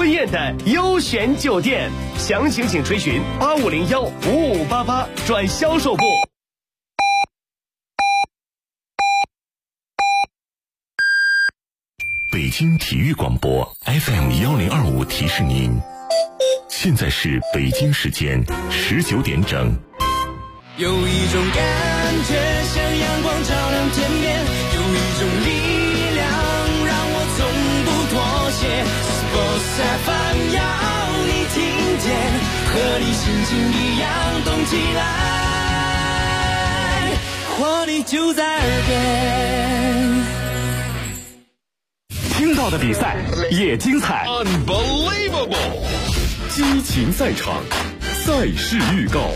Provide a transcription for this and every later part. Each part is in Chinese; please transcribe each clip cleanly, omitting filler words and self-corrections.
宴的优选酒店。详情请垂询8501-5588转销售部。 北京体育广播 FM1025提示您，现在是北京时间19点整。 有一种感觉像阳光照亮天边，有一种力量让我从不妥协。Sports FM 要你听见，和你心情一样动起来，活力就在耳边。 听到的比赛也精彩 Unbelievable， 激情赛场，赛事预告。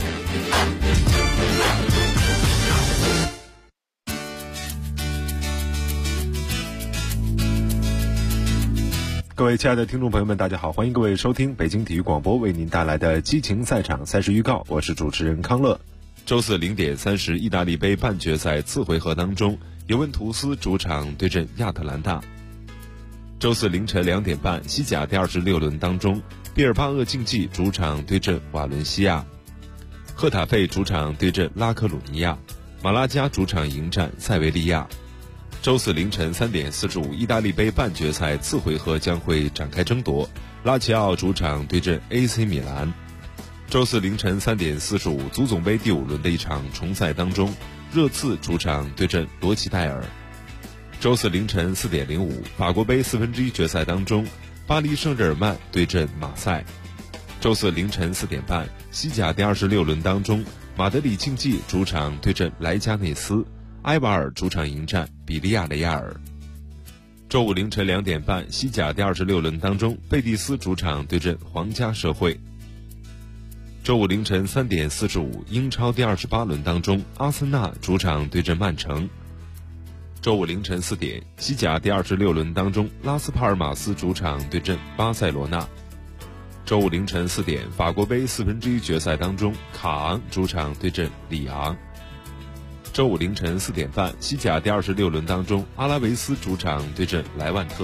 各位亲爱的听众朋友们，大家好，欢迎各位收听北京体育广播为您带来的激情赛场赛事预告，我是主持人康乐。 周四0点30意大利杯半决赛次回合当中，尤文图斯主场对阵亚特兰大。周四凌晨2点半，西甲第26轮当中，毕尔巴鄂竞技主场对阵瓦伦西亚，赫塔费主场对阵拉科鲁尼亚，马拉加主场迎战塞维利亚。周四凌晨3点45，意大利杯半决赛次回合将会展开争夺，拉齐奥主场对阵 AC 米兰。周四凌晨3点45，足总杯第5轮的一场重赛当中，热刺主场对阵罗齐戴尔。周四凌晨4点05，法国杯1/4决赛当中，巴黎圣日耳曼对阵马赛。周四凌晨4点半，西甲第26轮当中，马德里竞技主场对阵莱加内斯，埃瓦尔主场迎战比利亚雷亚尔。周五凌晨2点半，西甲第26轮当中，贝蒂斯主场对阵皇家社会。周五凌晨3点45，英超第28轮当中，阿森纳主场对阵曼城。周五凌晨4点，西甲第26轮当中，拉斯帕尔马斯主场对阵巴塞罗那。周五凌晨4点，法国杯1/4决赛当中，卡昂主场对阵里昂。周五凌晨4点半，西甲第26轮当中，阿拉维斯主场对阵莱万特。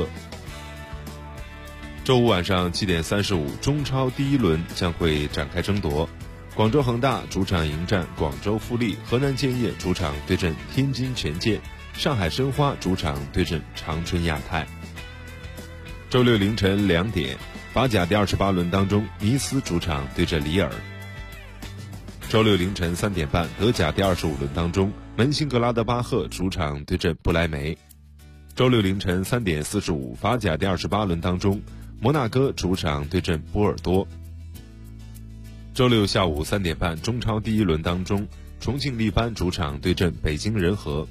周五晚上7点35，中超第1轮将会展开争夺，广州恒大主场迎战广州富力，河南建业主场对阵天津权健，上海申花主场对阵长春亚泰。周六凌晨2点，法甲第28轮当中，尼斯主场对阵里尔。周六凌晨3点半，德甲第25轮当中，门兴格拉德巴赫主场对阵不莱梅。周六凌晨3点45，法甲第28轮当中，摩纳哥主场对阵波尔多。周六下午3点半，中超第1轮当中，重庆力帆主场对阵北京人和。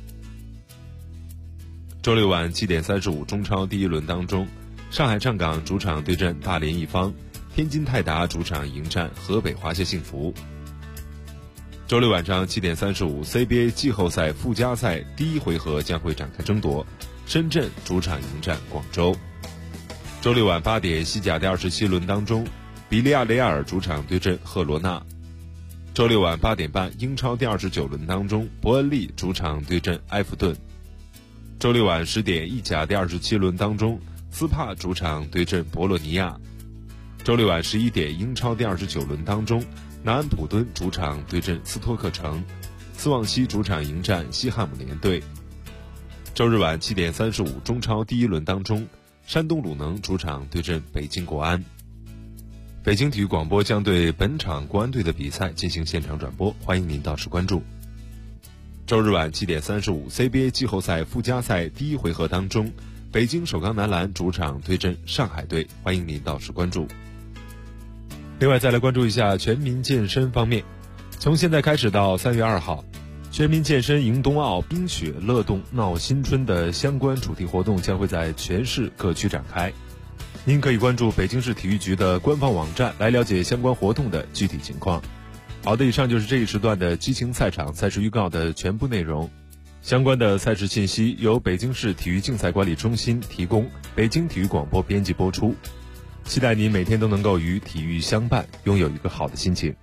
周六晚7点35，中超第1轮当中，上海上港主场对阵大连一方，天津泰达主场迎战河北华夏幸福。周六晚上7点35， CBA 季后赛附加赛第1回合将会展开争夺，深圳主场迎战广州。周六晚8点，西甲第27轮当中，比利亚雷亚尔主场对阵赫罗纳。周六晚8点半，英超第29轮当中，伯恩利主场对阵埃弗顿。周六晚10点，意甲第27轮当中，斯帕主场对阵博洛尼亚。周六晚11点，英超第29轮当中，南安普敦主场对阵斯托克城，斯旺西主场迎战西汉姆联队。周日晚7点35，中超第1轮当中，山东鲁能主场对阵北京国安。北京体育广播将对本场国安队的比赛进行现场转播，欢迎您到时关注。周日晚7点35， CBA 季后赛附加赛第1回合当中，北京首钢男篮主场对阵上海队，欢迎您到时关注。另外再来关注一下全民健身方面，从现在开始到3月2号，全民健身迎冬奥冰雪乐动闹新春的相关主题活动将会在全市各区展开。您可以关注北京市体育局的官方网站来了解相关活动的具体情况。好的，以上就是这一时段的激情赛场赛事预告的全部内容。相关的赛事信息由北京市体育竞赛管理中心提供，北京体育广播编辑播出。期待您每天都能够与体育相伴，拥有一个好的心情。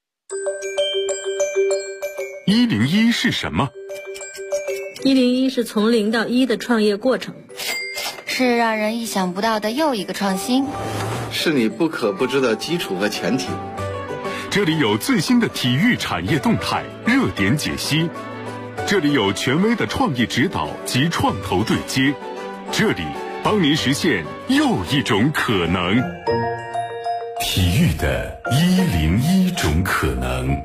101是什么 ？101是从0到1的创业过程， 是让人意想不到的又一个创新。 是你不可不知的基础和前提。 这里有最新的体育产业动态、热点解析，这里有权威的创意指导及创投对接，这里帮您实现又一种可能。 体育的101种可能。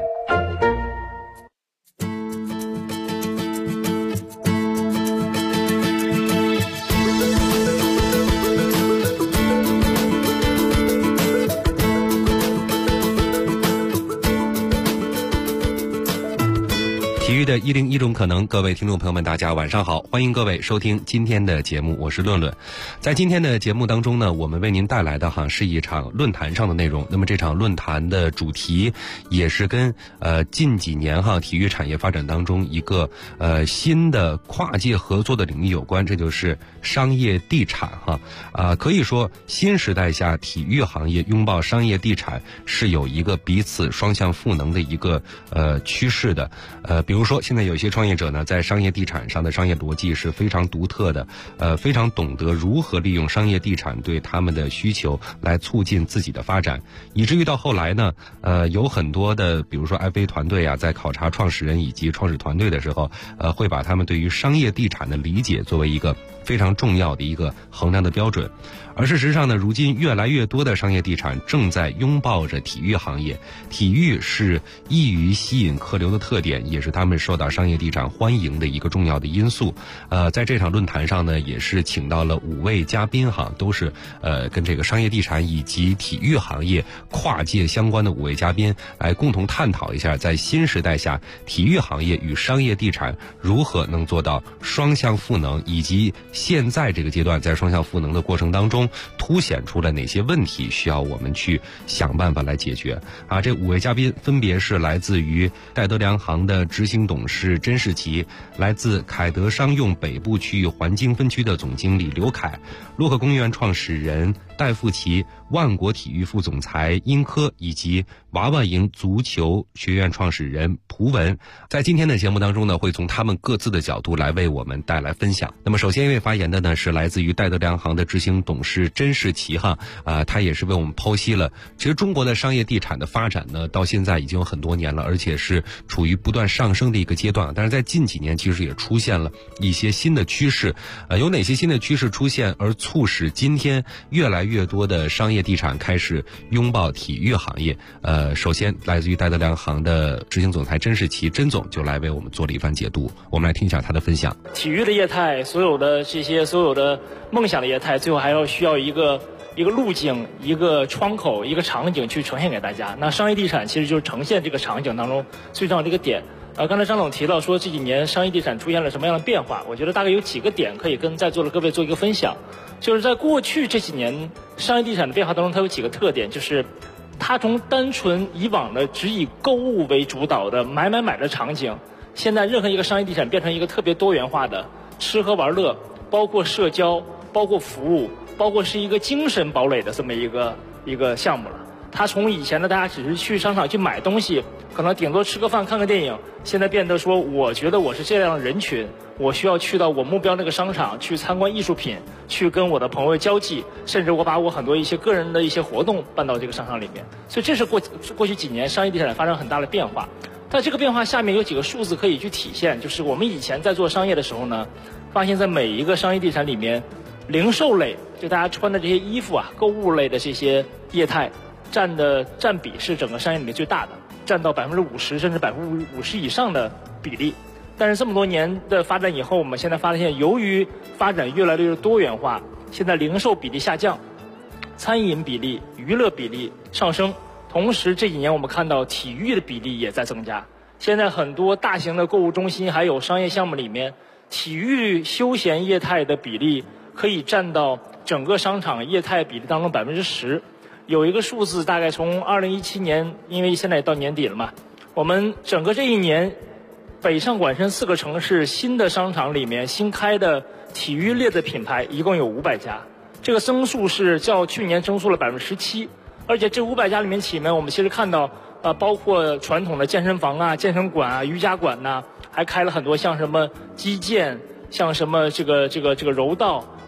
体育的101种可能，各位听众朋友们，大家晚上好，欢迎各位收听今天的节目，我是论论。在今天的节目当中呢，我们为您带来的是一场论坛上的内容。那么这场论坛的主题也是跟近几年体育产业发展当中一个新的跨界合作的领域有关，这就是商业地产可以说新时代下体育行业拥抱商业地产是有一个彼此双向赋能的一个趋势的。比如说现在有些创业者呢，在商业地产上的商业逻辑是非常独特的，非常懂得如何利用商业地产对他们的需求来促进自己的发展，以至于到后来呢，有很多的比如说 FA 团队在考察创始人以及创始团队的时候，会把他们对于商业地产的理解作为一个非常重要的一个衡量的标准。而事实上呢，如今越来越多的商业地产正在拥抱着体育行业，体育是易于吸引客流的特点，也是他们受到商业地产欢迎的一个重要的因素。在这场论坛上呢，也是请到了5位嘉宾都是跟这个商业地产以及体育行业跨界相关的5位嘉宾，来共同探讨一下在新时代下体育行业与商业地产如何能做到双向赋能，以及现在这个阶段在双向赋能的过程当中凸显出了哪些问题需要我们去想办法来解决这5位嘉宾分别是来自于戴德梁行的执行董事甄士奇，来自凯德商用北部区域环境分区的总经理刘凯，洛克公园创始人戴富奇，万国体育副总裁殷科，以及娃娃营足球学院创始人蒲文。在今天的节目当中呢，会从他们各自的角度来为我们带来分享。那么首先一位发言的呢，是来自于戴德梁行的执行董事甄士奇他也是为我们剖析了其实中国的商业地产的发展呢，到现在已经有很多年了，而且是处于不断上升的一个阶段。但是在近几年其实也出现了一些新的趋势，有哪些新的趋势出现而促使今天越来越多的商业地产开始拥抱体育行业？首先来自于戴德梁行的执行总裁甄士奇，甄总就来为我们做了一番解读，我们来听一下他的分享。 体育的业态，所有的梦想的业态，最后还需要一个路径、一个窗口、一个场景去呈现给大家。那商业地产其实就是呈现这个场景当中最重要的一个点。刚才张总提到说这几年商业地产出现了什么样的变化，我觉得大概有几个点可以跟在座的各位做一个分享。就是在过去这几年商业地产的变化当中，它有几个特点，就是它从单纯以往的只以购物为主导的买的场景，现在任何一个商业地产变成一个特别多元化的吃喝玩乐，包括社交，包括服务，包括是一个精神堡垒的这么一个项目了。它从以前的大家只是去商场去买东西，可能顶多吃个饭看个电影，现在变得说我觉得我是这样的人群，我需要去到我目标那个商场去参观艺术品，去跟我的朋友交际，甚至我把我很多一些个人的一些活动办到这个商场里面。所以这是过去几年商业地产发生很大的变化。但这个变化下面有几个数字可以去体现，就是我们以前在做商业的时候呢，发现在每一个商业地产里面，零售类就大家穿的这些衣服购物类的这些业态占比是整个商业里面最大的，占到50%甚至50%以上的比例。但是这么多年的发展以后，我们现在发现，由于发展越来越多元化，现在零售比例下降，餐饮比例、娱乐比例上升，同时这几年我们看到体育的比例也在增加。现在很多大型的购物中心还有商业项目里面，体育休闲业态的比例可以占到整个商场业态比例当中10%。有一个数字，大概从2017年，因为现在也到年底了嘛，我们整个这一年，北上广深4个城市新的商场里面新开的体育类的品牌一共有500家，这个增速是较去年增速了17%。而且这500家里面起面，我们其实看到包括传统的健身房健身馆瑜伽馆还开了很多像什么击剑，像什么这个柔道，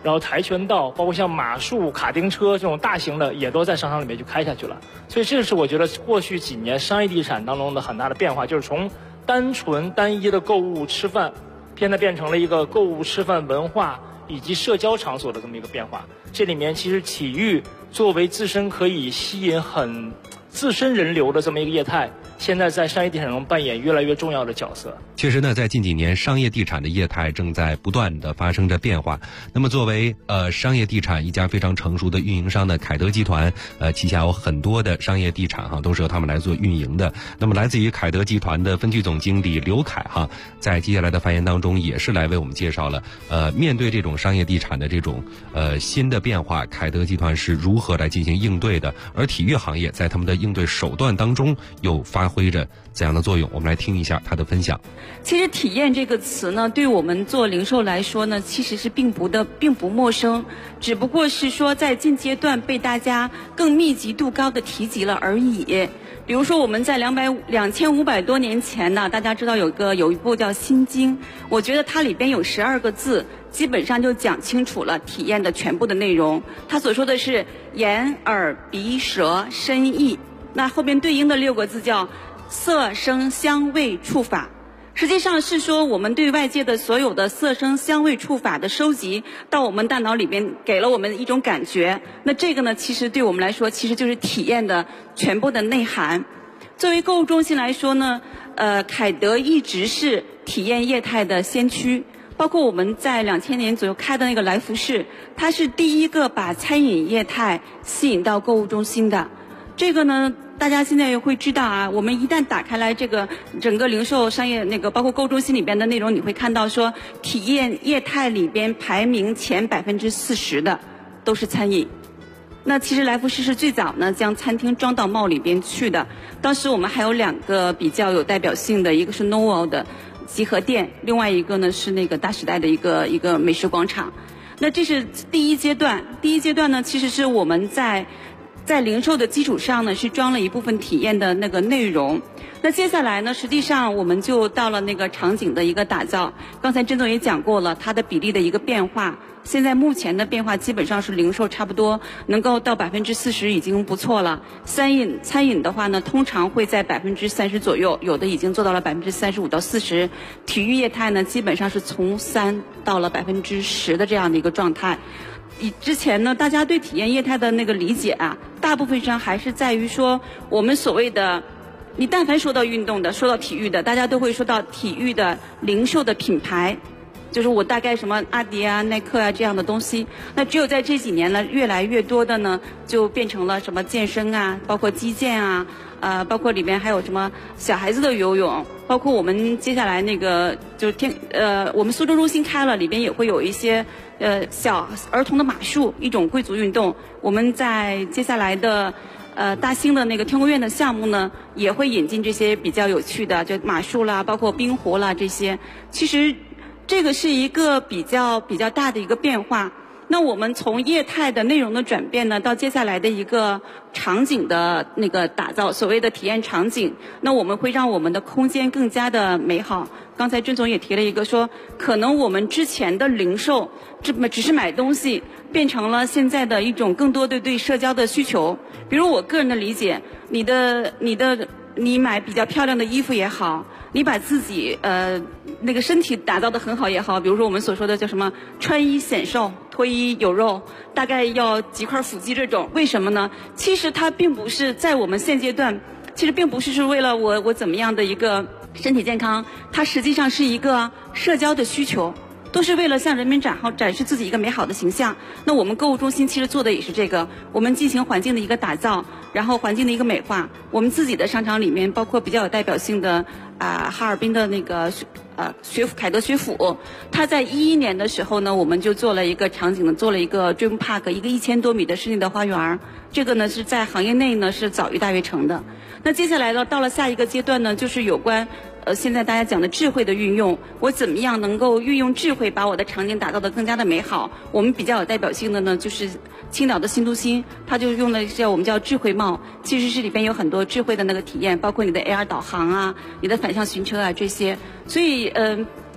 然后跆拳道，包括像马术、卡丁车这种大型的，也都在商场里面就开下去了。所以这是我觉得过去几年商业地产当中的很大的变化，就是从单纯单一的购物吃饭，现在变成了一个购物吃饭文化以及社交场所的这么一个变化。这里面其实体育作为自身可以吸引很自身人流的这么一个业态，现在在商业地产中扮演越来越重要的角色。 确实呢，在近几年，商业地产的业态正在不断的发生着变化。那么，作为商业地产一家非常成熟的运营商的凯德集团，旗下有很多的商业地产都是由他们来做运营的。那么，来自于凯德集团的分区总经理刘凯在接下来的发言当中，也是来为我们介绍了面对这种商业地产的这种新的变化，凯德集团是如何来进行应对的，而体育行业在他们的应对手段当中又发挥着怎样的作用？我们来听一下他的分享。 其实体验这个词呢，对我们做零售来说呢，其实是并不陌生，只不过是说在近阶段被大家更密集度高的提及了而已。比如说我们在2500多年前呢，大家知道有一部叫《心经》，我觉得它里边有12个字，基本上就讲清楚了体验的全部的内容。它所说的是眼、耳、鼻、舌、身、意，那后边对应的6个字叫色、声、香、味、触、法。实际上是说我们对外界的所有的色声香味触法的收集到我们大脑里边，给了我们一种感觉。那这个呢，其实对我们来说其实就是体验的全部的内涵。作为购物中心来说呢，凯德一直是体验业态的先驱，包括我们在2000年左右开的那个来福士，它是第一个把餐饮业态吸引到购物中心的。这个呢，大家现在也会知道啊，我们一旦打开来这个整个零售商业包括购物中心里边的内容，你会看到说体验业态里边排名前40%的都是餐饮。那其实来福士是最早呢将餐厅装到mall里边去的。当时我们还有2个比较有代表性的，一个是 Novo 的集合店，另外一个呢是那个大时代的一个美食广场。那这是第一阶段。第一阶段呢，其实是我们在零售的基础上呢，是装了一部分体验的那个内容。那接下来呢，实际上我们就到了那个场景的一个打造。刚才甄总也讲过了，它的比例的一个变化。现在目前的变化基本上是零售差不多能够到40%已经不错了。餐饮的话呢，通常会在30%左右，有的已经做到了35%到40%。体育业态呢，基本上是从3到了10%的这样的一个状态。之前呢，大家对体验业态的那个理解啊，大部分上还是在于说，我们所谓的，你但凡说到运动的，说到体育的，大家都会说到体育的零售的品牌，就是我大概什么阿迪啊、耐克啊这样的东西。那只有在这几年呢，越来越多的呢，就变成了什么健身啊，包括击剑啊，包括里面还有什么小孩子的游泳，包括我们接下来那个我们苏州中心开了，里边也会有一些小儿童的马术，一种贵族运动。我们在接下来的大兴的那个天宫院的项目呢，也会引进这些比较有趣的，就马术啦，包括冰壶啦这些。其实这个是一个比较大的一个变化。那我们从业态的内容的转变呢，到接下来的一个场景的那个打造，所谓的体验场景，那我们会让我们的空间更加的美好。刚才甄总也提了一个说，可能我们之前的零售只是买东西，变成了现在的一种更多的对社交的需求。比如我个人的理解，你买比较漂亮的衣服也好，你把自己那个身体打造得很好也好，比如说我们所说的叫什么穿衣显瘦，脱衣有肉，大概要几块腹肌这种。为什么呢？其实它并不是在我们现阶段，其实并不是为了我怎么样的一个身体健康，它实际上是一个社交的需求，都是为了向人民展示自己一个美好的形象。那我们购物中心其实做的也是这个，我们进行环境的一个打造，然后环境的一个美化。我们自己的商场里面，包括比较有代表性的哈尔滨的那个凯德学府，它在2011年的时候呢，我们就做了一个场景的，做了一个 Dream Park， 一个1000多米的室内的花园。这个呢是在行业内呢是早于大悦城的。那接下来呢，到了下一个阶段呢，就是有关现在大家讲的智慧的运用，我怎么样能够运用智慧把我的场景打造得更加的美好。我们比较有代表性的呢，就是青岛的新都心，它就用了我们叫智慧帽，其实是里边有很多智慧的那个体验，包括你的 AR 导航啊，你的反向寻车啊这些。所以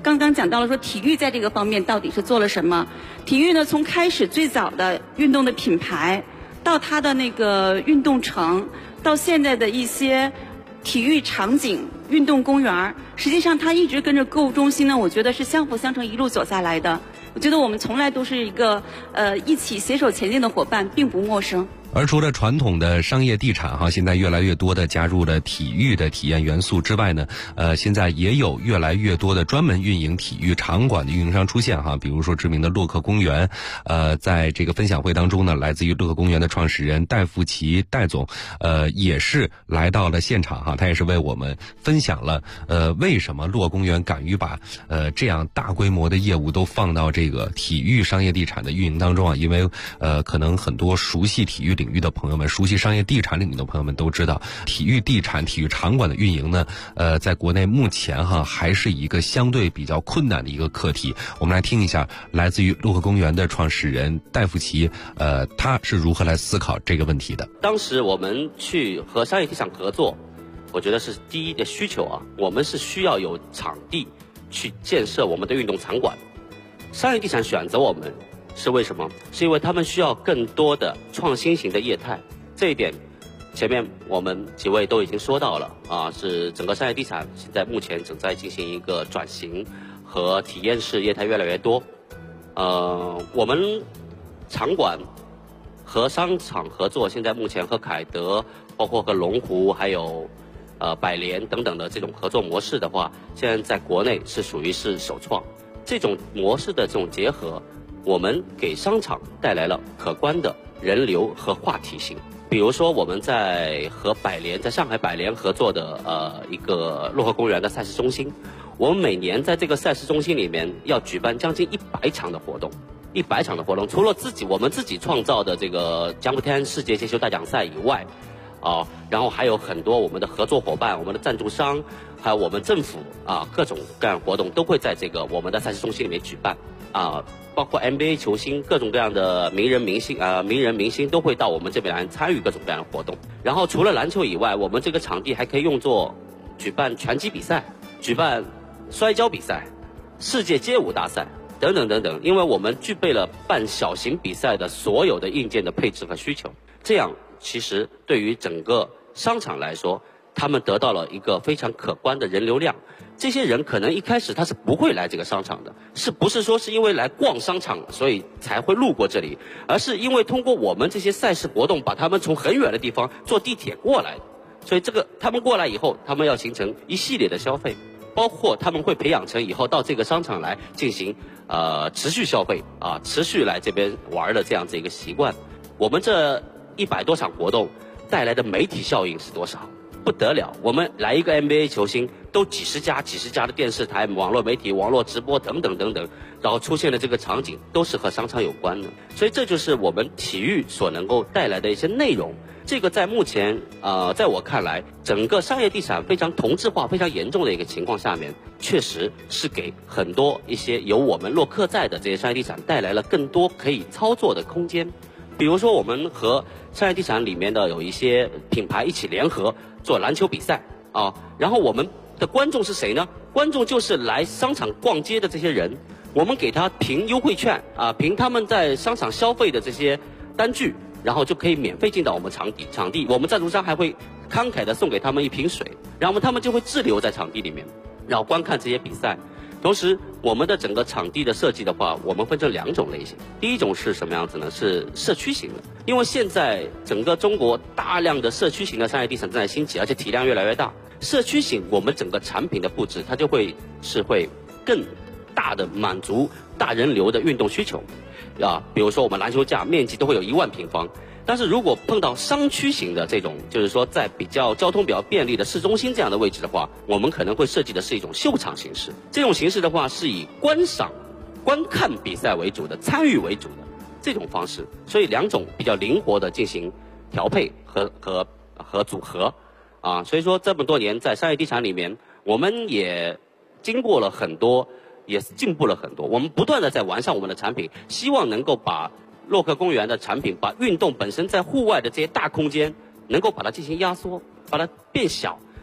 刚刚讲到了说体育在这个方面到底是做了什么？体育呢，从开始最早的运动的品牌，到它的那个运动城，到现在的一些体育场景、运动公园，实际上它一直跟着购物中心呢，我觉得是相辅相成一路走下来的。我觉得我们从来都是一个一起携手前进的伙伴，并不陌生。 而除了传统的商业地产现在越来越多的加入了体育的体验元素之外呢，现在也有越来越多的专门运营体育场馆的运营商出现比如说知名的洛克公园，在这个分享会当中呢，来自于洛克公园的创始人戴富奇戴总，也是来到了现场他也是为我们分享了为什么洛克公园敢于把这样大规模的业务都放到这个体育商业地产的运营当中因为可能很多熟悉体育领域的朋友们，熟悉商业地产领域的朋友们都知道，体育地产、体育场馆的运营呢，在国内目前还是一个相对比较困难的一个课题。我们来听一下来自于洛克公园的创始人戴富奇，他是如何来思考这个问题的。 当时我们去和商业地产合作，我觉得是第一的需求我们是需要有场地去建设我们的运动场馆。商业地产选择我们是为什么？是因为他们需要更多的创新型的业态，这一点前面我们几位都已经说到了是整个商业地产现在目前正在进行一个转型和体验式业态越来越多。我们场馆和商场合作，现在目前和凯德，包括和龙湖，还有百联等等的这种合作模式的话，现在在国内是属于是首创。这种模式的这种结合，我们给商场带来了可观的人流和话题性。比如说我们在和在上海百联合作的一个洛克公园的赛事中心，我们每年在这个赛事中心里面要举办将近100场的活动。100场的活动，除了我们自己创造的这个江布天世界街球大奖赛以外然后还有很多我们的合作伙伴、我们的赞助商，还有我们政府各种各样的活动都会在这个我们的赛事中心里面举办包括 NBA 球星、各种各样的名人明星都会到我们这边来参与各种各样的活动。然后除了篮球以外，我们这个场地还可以用作举办拳击比赛、举办摔跤比赛、世界街舞大赛等等等等，因为我们具备了办小型比赛的所有的硬件的配置和需求。这样其实对于整个商场来说，他们得到了一个非常可观的人流量。这些人可能一开始他是不会来这个商场的，是不是说是因为来逛商场所以才会路过这里，而是因为通过我们这些赛事活动把他们从很远的地方坐地铁过来的。所以他们过来以后，他们要形成一系列的消费，包括他们会培养成以后到这个商场来进行持续消费持续来这边玩的这样子一个习惯。我们这100多场活动带来的媒体效应是多少？不得了，我们来一个 NBA 球星都几十家的电视台、网络媒体、网络直播等等等等，然后出现的这个场景都是和商场有关的。所以这就是我们体育所能够带来的一些内容。这个在目前在我看来，整个商业地产非常同质化非常严重的一个情况下面，确实是给很多一些有我们洛克在的这些商业地产带来了更多可以操作的空间。比如说我们和商业地产里面的有一些品牌一起联合做篮球比赛然后我们的观众是谁呢？观众就是来商场逛街的这些人，我们给他凭优惠券凭他们在商场消费的这些单据，然后就可以免费进到我们场地，我们赞助商还会慷慨的送给他们一瓶水，然后他们就会滞留在场地里面，然后观看这些比赛。同时我们的整个场地的设计的话，我们分成2种类型。第一种是什么样子呢？是社区型的。因为现在整个中国大量的社区型的商业地产正在兴起，而且体量越来越大。社区型我们整个产品的布置它就会更大的满足大人流的运动需求比如说我们篮球架面积都会有1万平方，但是如果碰到商区型的这种，就是说在交通比较便利的市中心这样的位置的话，我们可能会设计的是一种秀场形式。这种形式的话是以观看比赛为主的，参与为主的这种方式，所以2种比较灵活的进行调配和组合所以说这么多年在商业地产里面，我们也经过了很多，也进步了很多，我们不断的在完善我们的产品，希望能够把洛克公园的产品，把运动本身在户外的这些大空间能够把它进行压缩，把它变小，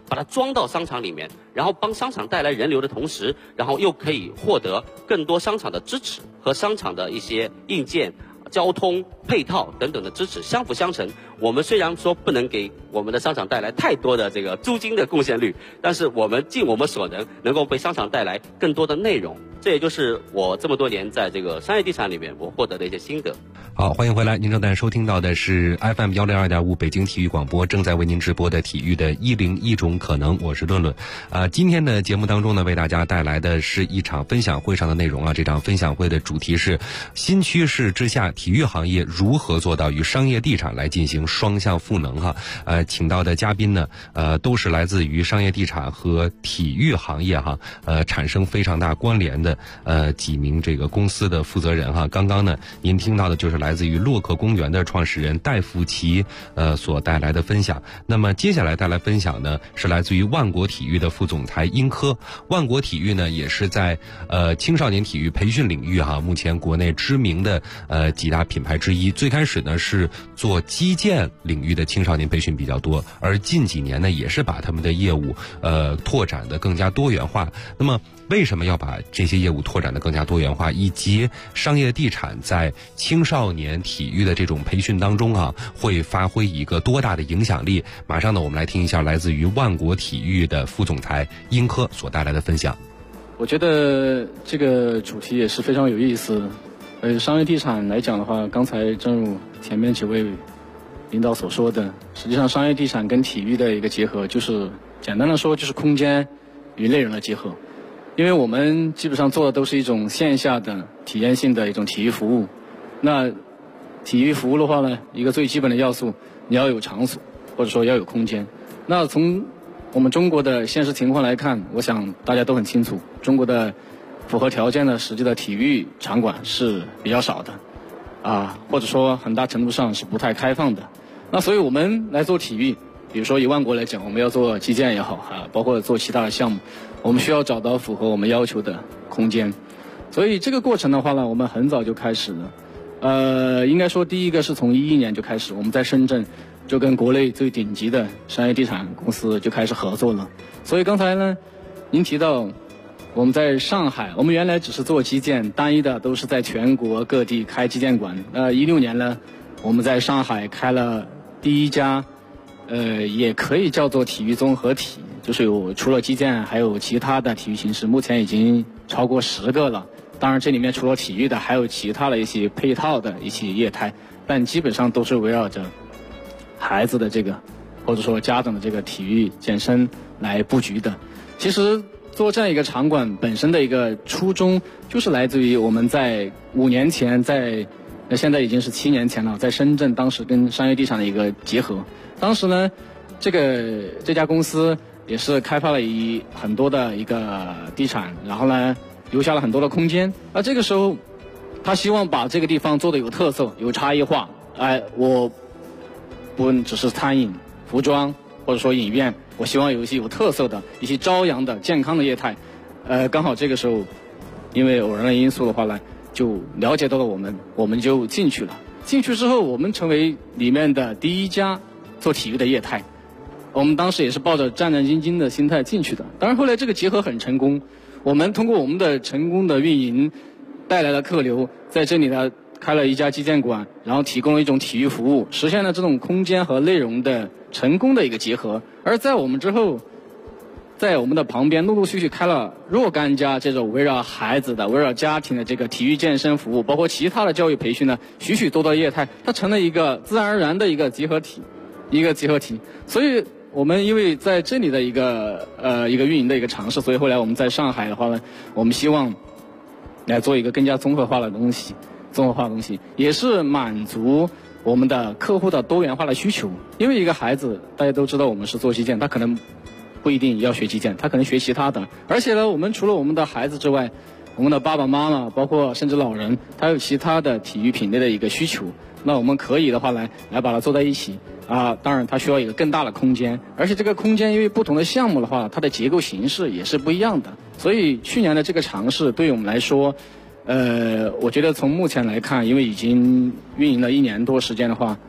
把它装到商场里面，然后帮商场带来人流的同时，然后又可以获得更多商场的支持和商场的一些硬件、交通配套等等的支持，相辅相成。我们虽然说不能给我们的商场带来太多的这个租金的贡献率，但是我们尽我们所能够为商场带来更多的内容。这也就是我这么多年在这个商业地产里面我获得的一些心得。 好，欢迎回来，您正在收听到的是 FM 102.5北京体育广播正在为您直播的体育的101种可能，我是论论。今天的节目当中呢，为大家带来的是一场分享会上的内容啊。这场分享会的主题是新趋势之下，体育行业如何做到与商业地产来进行双向赋能哈。请到的嘉宾呢，都是来自于商业地产和体育行业哈，产生非常大关联的几名这个公司的负责人哈。刚刚呢，您听到的就是来自于洛克公园的创始人戴富奇所带来的分享。那么接下来带来分享呢，是来自于万国体育的副总裁殷科。万国体育呢，也是在青少年体育培训领域哈，目前国内知名的几大品牌之一。最开始呢是做基建领域的青少年培训比较多，而近几年呢也是把他们的业务拓展的更加多元化。那么为什么要把这些业务拓展的更加多元化，以及商业地产在青少年体育的这种培训当中啊，会发挥一个多大的影响力？马上呢，我们来听一下来自于万国体育的副总裁殷科所带来的分享。 我觉得这个主题也是非常有意思。商业地产来讲的话，刚才正如前面几位领导所说的，实际上商业地产跟体育的一个结合，就是简单的说就是空间与内容的结合。因为我们基本上做的都是一种线下的体验性的一种体育服务。那体育服务的话呢，一个最基本的要素，你要有场所，或者说要有空间。那从我们中国的现实情况来看，我想大家都很清楚，中国的符合条件的实际的体育场馆是比较少的，或者说很大程度上是不太开放的。那所以我们来做体育，比如说以万国来讲，我们要做基建也好包括做其他的项目，我们需要找到符合我们要求的空间。所以这个过程的话呢，我们很早就开始了。应该说第一个是从2011年就开始，我们在深圳就跟国内最顶级的商业地产公司就开始合作了。所以刚才呢，您提到我们在上海，我们原来只是做基建，单一的都是在全国各地开基建馆。16年呢，我们在上海开了第一家，也可以叫做体育综合体，就是除了基建还有其他的体育形式，目前已经超过10个了。当然这里面除了体育的，还有其他的一些配套的一些业态，但基本上都是围绕着孩子的这个，或者说家长的这个体育健身来布局的。其实做这样一个场馆本身的一个初衷，就是来自于我们在5年前，现在已经是7年前了，在深圳当时跟商业地产的一个结合。当时呢，这家公司也是开发了很多的一个地产，然后呢留下了很多的空间。而这个时候，他希望把这个地方做得有特色、有差异化。我不只是餐饮、服装或者说影院，我希望有一些有特色的、一些朝阳的、健康的业态。刚好这个时候，因为偶然的因素的话呢，就了解到了我们就进去了。进去之后，我们成为里面的第一家做体育的业态。我们当时也是抱着战战兢兢的心态进去的。当然后来这个结合很成功，我们通过我们的成功的运营，带来了客流，在这里呢开了一家基建馆，然后提供了一种体育服务，实现了这种空间和内容的成功的一个结合。而在我们之后，在我们的旁边陆陆续续开了若干家这种围绕孩子的、围绕家庭的这个体育健身服务，包括其他的教育培训呢，许许多多的业态，它成了一个自然而然的一个结合体。所以我们因为在这里的一个运营的一个尝试，所以后来我们在上海的话呢，我们希望来做一个更加综合化的东西，也是满足我们的客户的多元化的需求。因为一个孩子，大家都知道我们是做基建，他可能不一定要学基建，他可能学其他的。而且呢，我们除了我们的孩子之外，我们的爸爸妈妈，包括甚至老人，他有其他的体育品类的一个需求。那我们可以的话来把它做在一起。当然它需要一个更大的空间，而且这个空间因为不同的项目的话，它的结构形式也是不一样的。所以去年的这个尝试对于我们来说，我觉得从目前来看，因为已经运营了1年多时间的话，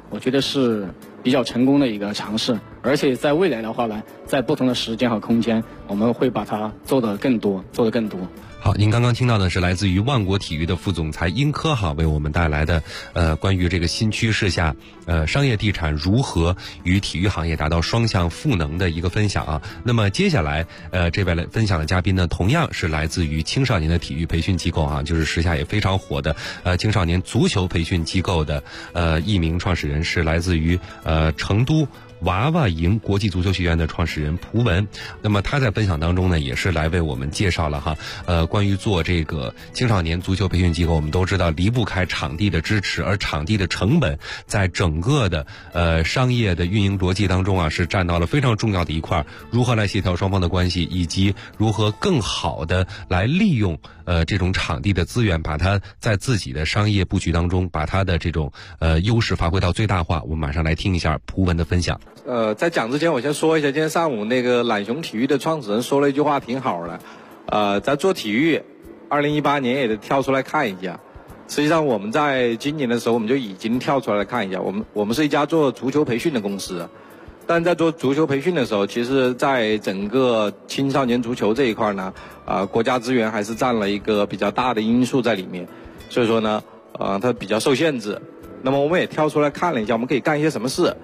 我觉得是比较成功的一个尝试。而且在未来的话呢，在不同的时间和空间，我们会把它做得更多。 好，您刚刚听到的是来自于万国体育的副总裁殷科为我们带来的关于这个新趋势下商业地产如何与体育行业达到双向赋能的一个分享啊。那么接下来这位来分享的嘉宾呢，同样是来自于青少年的体育培训机构啊，就是时下也非常火的青少年足球培训机构的一名创始人，是来自于成都娃娃营国际足球学院的创始人蒲文。那么他在分享当中呢，也是来为我们介绍了关于做这个青少年足球培训机构，我们都知道离不开场地的支持，而场地的成本在整个的商业的运营逻辑当中啊，是占到了非常重要的一块。如何来协调双方的关系，以及如何更好的来利用这种场地的资源，把它在自己的商业布局当中把它的这种优势发挥到最大化。我们马上来听一下蒲文的分享。 在讲之前我先说一下，今天上午那个懒熊体育的创始人说了一句话挺好的，咱做体育2018年也得跳出来看一下。实际上我们在今年的时候我们就已经跳出来看一下，我们是一家做足球培训的公司，但在做足球培训的时候，其实在整个青少年足球这一块呢，国家资源还是占了一个比较大的因素在里面，所以说呢它比较受限制。那么我们也跳出来看了一下，我们可以干一些什么事。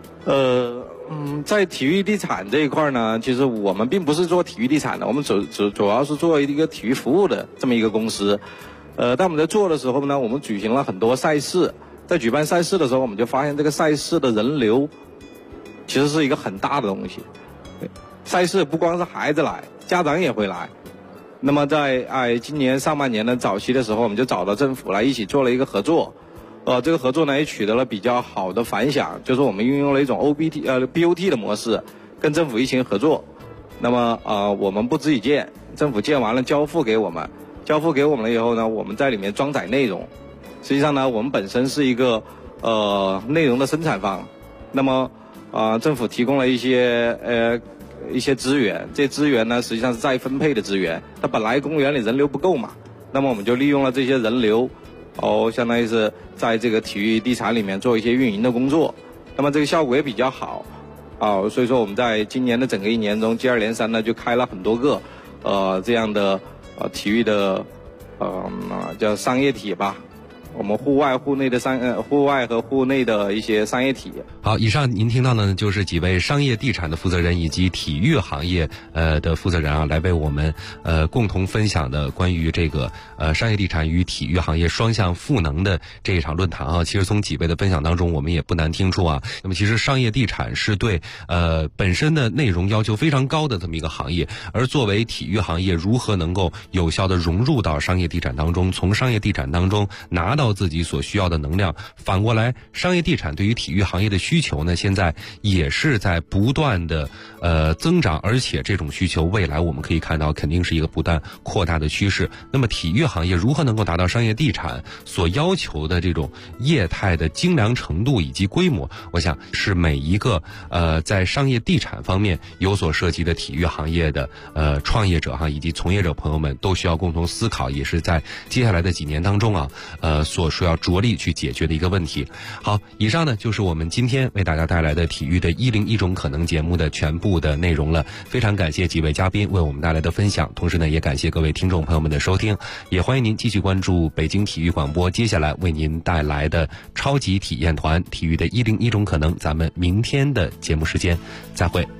在体育地产这一块呢，其实我们并不是做体育地产的，我们主要是做一个体育服务的这么一个公司。但我们在做的时候呢，我们举行了很多赛事，在举办赛事的时候，我们就发现这个赛事的人流其实是一个很大的东西。赛事不光是孩子来，家长也会来。那么在今年上半年的早期的时候，我们就找到政府来一起做了一个合作。这个合作呢也取得了比较好的反响，就是我们运用了一种BOT 的模式，跟政府一起合作。那么我们布置一建，政府建完了交付给我们了以后呢，我们在里面装载内容。实际上呢，我们本身是一个内容的生产方，那么政府提供了一些资源，这资源呢实际上是再分配的资源。那本来公园里人流不够嘛，那么我们就利用了这些人流。相当于是在这个体育地产里面做一些运营的工作，那么这个效果也比较好，所以说我们在今年的整个一年中，接二连三的就开了很多个这样的体育的叫商业体吧。我们户外和户内的一些商业体。 好，以上您听到的呢，就是几位商业地产的负责人以及体育行业的负责人啊，来为我们共同分享的关于这个商业地产与体育行业双向赋能的这一场论坛啊。其实从几位的分享当中，我们也不难听出啊，那么其实商业地产是对本身的内容要求非常高的这么一个行业，而作为体育行业如何能够有效的融入到商业地产当中，从商业地产当中拿到自己所需要的能量。反过来，商业地产对于体育行业的需求呢，现在也是在不断的增长，而且这种需求未来我们可以看到肯定是一个不断扩大的趋势。那么体育行业如何能够达到商业地产所要求的这种业态的精良程度以及规模，我想是每一个在商业地产方面有所涉及的体育行业的创业者以及从业者朋友们都需要共同思考，也是在接下来的几年当中所需要着力去解决的一个问题。好，以上呢就是我们今天为大家带来的体育的101种可能节目的全部的内容了。非常感谢几位嘉宾为我们带来的分享，同时呢也感谢各位听众朋友们的收听，也欢迎您继续关注北京体育广播接下来为您带来的超级体验团体育的101种可能。咱们明天的节目时间再会。